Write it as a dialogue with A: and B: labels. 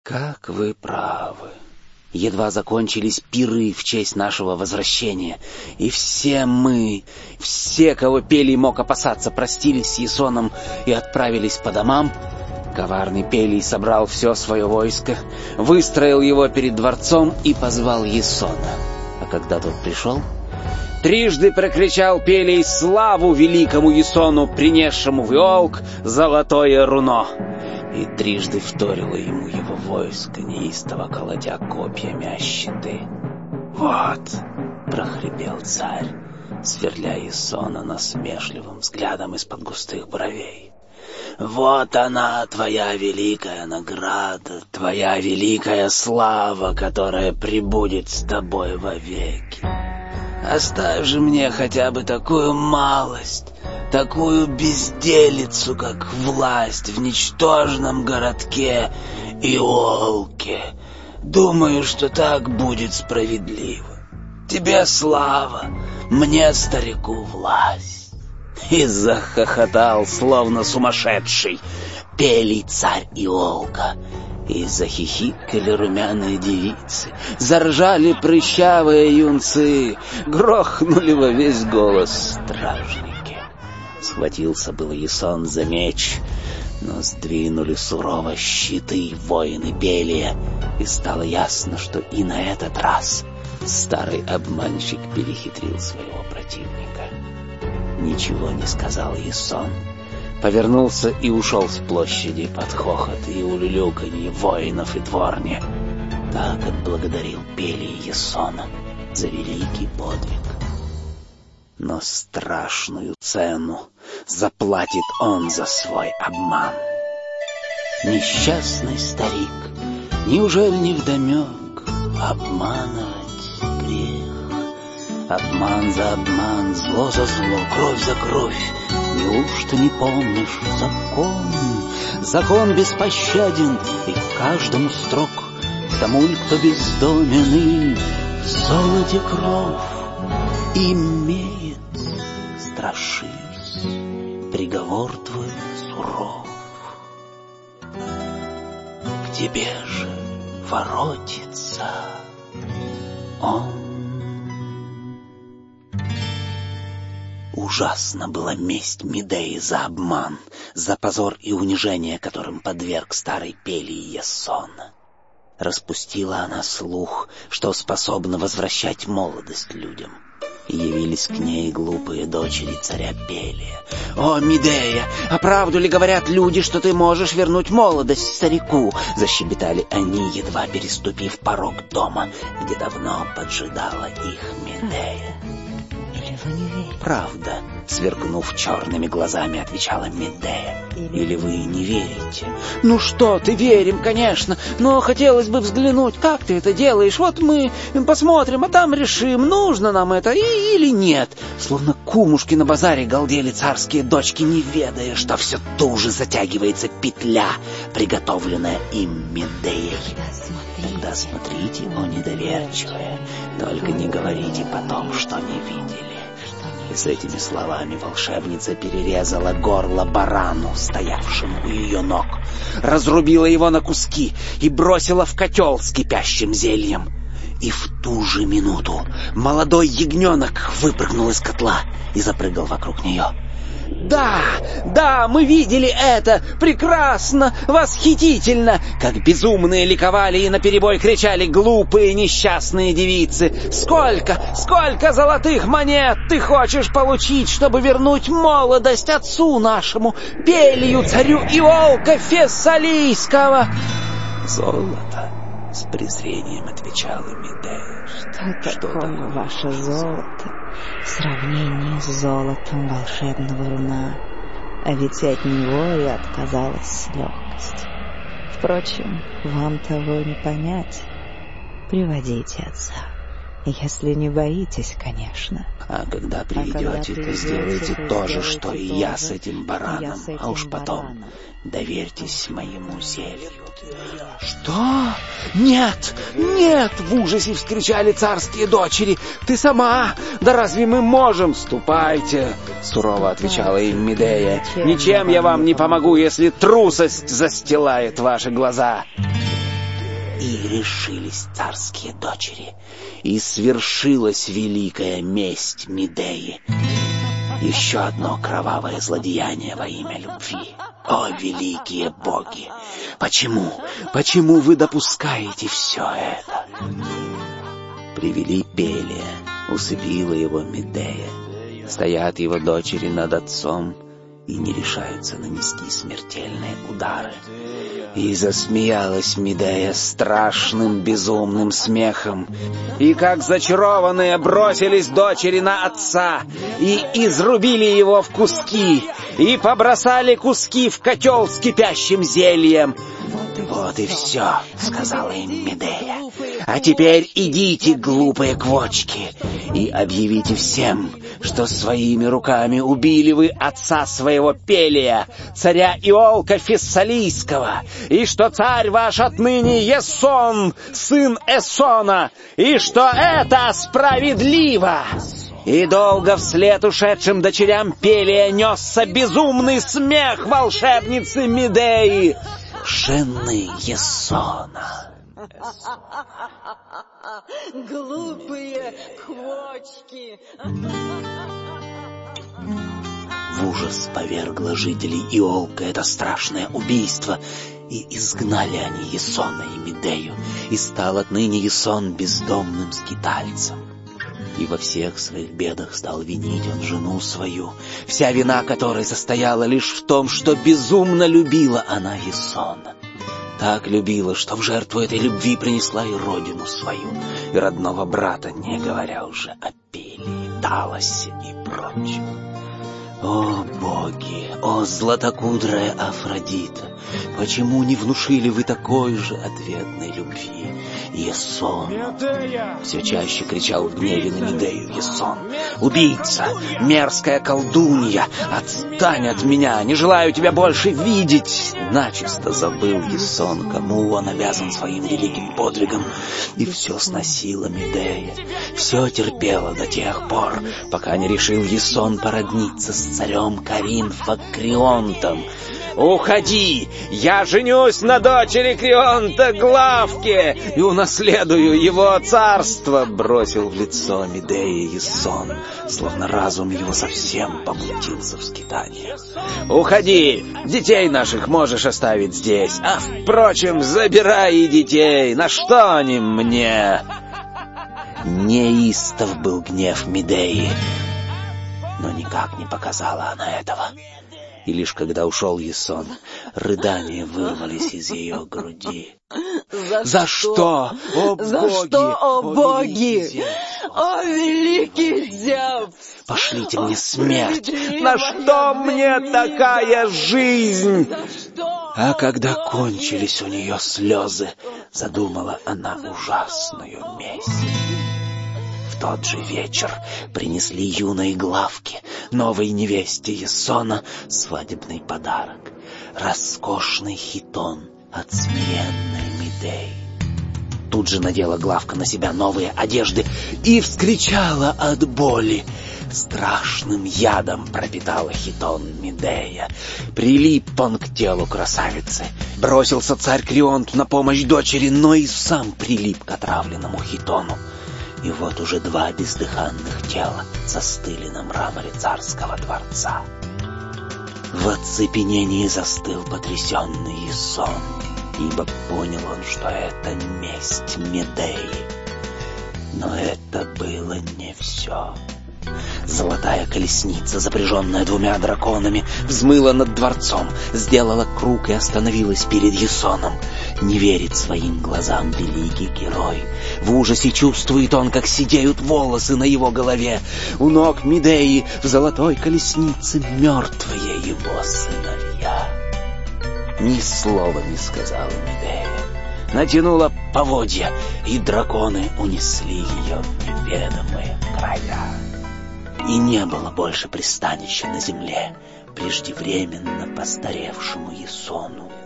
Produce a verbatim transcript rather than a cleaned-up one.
A: Как вы правы. Едва закончились пиры в честь нашего возвращения, и все мы, все, кого Пелий мог опасаться, простились с Ясоном и отправились по домам. Коварный Пелий собрал все свое войско, выстроил его перед дворцом и позвал Ясона. А когда тот пришел, трижды прокричал Пелий славу великому Ясону, принесшему в Иолк золотое руно. И трижды вторило ему его войско, неистово колотя копьями о щиты. «Вот!» — прохрипел царь, сверля Ясона насмешливым взглядом из-под густых бровей. «Вот она, твоя великая награда, твоя великая слава, которая пребудет с тобой вовеки. Оставь же мне хотя бы такую малость, такую безделицу, как власть в ничтожном городке Иолке. Думаю, что так будет справедливо. Тебе слава, мне, старику, власть». И захохотал, словно сумасшедший, Пелий царь Иолка. И захихикали румяные девицы, заржали прыщавые юнцы, грохнули во весь голос стражники. Схватился было Ясон за меч, но сдвинули сурово щиты воины Пелия, и стало ясно, что и на этот раз старый обманщик перехитрил своего противника. Ничего не сказал Ясон, повернулся и ушел с площади под хохот и улюлюканье воинов и дворни. Так отблагодарил Пелий Ясона за великий подвиг. Но страшную цену заплатит он за свой обман. Несчастный старик, неужели невдомек, обманывать грех? Обман за обман, зло за зло, кровь за кровь. Неужто не помнишь закон? Закон беспощаден, и каждому строг. Тому, кто бездомен и в золоте кровь имеет, страшись, приговор твой суров. К тебе же воротится он. Ужасна была месть Медеи за обман, за позор и унижение, которым подверг старый Пелий Ясона. Распустила она слух, что способна возвращать молодость людям. И явились к ней глупые дочери царя Пелия. «О, Медея, а правду ли говорят люди, что ты можешь вернуть молодость старику?» Защебетали они, едва переступив порог дома, где давно поджидала их Медея.
B: Или вы не верите?
A: «Правда», — сверкнув черными глазами, отвечала Медея. «Или вы не верите?» «Ну что ты, верим, конечно, но хотелось бы взглянуть, как ты это делаешь. Вот мы посмотрим, а там решим, нужно нам это и, или нет». Словно кумушки на базаре галдели царские дочки, не ведая, что все туже затягивается петля, приготовленная им Медеей. «Тогда смотрите, о недоверчивые, только не говорите потом, что не видели». И с этими словами волшебница перерезала горло барану, стоявшему у ее ног, разрубила его на куски и бросила в котел с кипящим зельем. И в ту же минуту молодой ягненок выпрыгнул из котла и запрыгал вокруг нее. «Да, да, мы видели это! Прекрасно! Восхитительно!» Как безумные ликовали и наперебой кричали глупые несчастные девицы. «Сколько, сколько золотых монет ты хочешь получить, чтобы вернуть молодость отцу нашему, Пелию, царю Иолка Фессалийского?» «Золото!» — с презрением отвечала Медея.
B: «Что, Что такое, такое ваше золото в сравнении с золотом волшебного руна? А ведь от него я отказалась с легкостью. Впрочем, вам того не понять. Приводите отца, если не боитесь, конечно».
A: «А когда приведете, то сделайте то же, что и я с этим бараном,
B: с этим
A: а уж потом
B: бараном.
A: доверьтесь моему зелью». «Что? Нет, нет!» — в ужасе вскричали царские дочери. «Ты сама? Да разве мы можем?» «Ступайте!» — сурово отвечала им Медея. «Ничем я вам не помогу, если трусость застилает ваши глаза». И решились царские дочери, и свершилась великая месть Медеи. Еще одно кровавое злодеяние во имя любви. О, великие боги! Почему, почему вы допускаете все это? Привели Пелия, усыпила его Медея. Стоят его дочери над отцом и не решаются нанести смертельные удары. И засмеялась Медея страшным безумным смехом. И как зачарованные бросились дочери на отца, и изрубили его в куски, и побросали куски в котел с кипящим зельем. «Вот и все», — сказала им Медея. «А теперь идите, глупые квочки, и объявите всем, что своими руками убили вы отца своего Пелия, царя Иолка Фессалийского, и что царь ваш отныне Есон, сын Эсона, и что это справедливо». И долго вслед ушедшим дочерям Пелия несся безумный смех волшебницы Медеи, жены Есона.
B: Глупые квочки.
A: В ужас повергло жителей Иолка это страшное убийство, и изгнали они Есона и Медею, и стал отныне Есон бездомным скитальцем. И во всех своих бедах стал винить он жену свою, вся вина которой состояла лишь в том, что безумно любила она Есона. Так любила, что в жертву этой любви принесла и родину свою, и родного брата, не говоря уже о Пелии, Талосе и прочем. О боги, о златокудрая Афродита, почему не внушили вы такой же ответной любви Есону? Все чаще кричал в гневе на Медею Есон. «Убийца! Мерзкая колдунья! Отстань от меня! Не желаю тебя больше видеть!» Начисто забыл Есон, кому он обязан своим великим подвигом, и все сносила Медея. Все терпела до тех пор, пока не решил Есон породниться с царем Каринфа Крионтом. «Уходи! Я женюсь на дочери Крионта Главке и унаследую его царство!» Бросил в лицо Медеи Есон, словно разум его совсем помутился в скитании. «Уходи! Детей наших можешь оставить здесь, а, впрочем, забирай и детей! На что они мне?» Неистов был гнев Медеи, но никак не показала она этого. И лишь когда ушел Есон, рыдания вырвались из ее груди.
B: «За,
A: За что? О
B: За
A: боги!
B: что, о,
A: о
B: боги! О, великий Зевс!
A: Пошлите мне смерть! На что мне такая жизнь?» А когда кончились у нее слезы, задумала она ужасную месть. В тот же вечер принесли юной Главке, новой невесте Есона, свадебный подарок — роскошный хитон от смиренной Медеи. Тут же надела Главка на себя новые одежды и вскричала от боли. Страшным ядом пропитала хитон Медея. Прилип он к телу красавицы. Бросился царь Крионт на помощь дочери, но и сам прилип к отравленному хитону. И вот уже два бездыханных тела застыли на мраморе царского дворца. В оцепенении застыл потрясенный Есон, ибо понял он, что это месть Медеи. Но это было не все. Золотая колесница, запряженная двумя драконами, взмыла над дворцом, сделала круг и остановилась перед Есоном. Не верит своим глазам великий герой. В ужасе чувствует он, как сидеют волосы на его голове. У ног Медеи в золотой колеснице мертвые его сыновья. Ни слова не сказала Медея. Натянула поводья, и драконы унесли ее в неведомые края. И не было больше пристанища на земле преждевременно постаревшему Есону.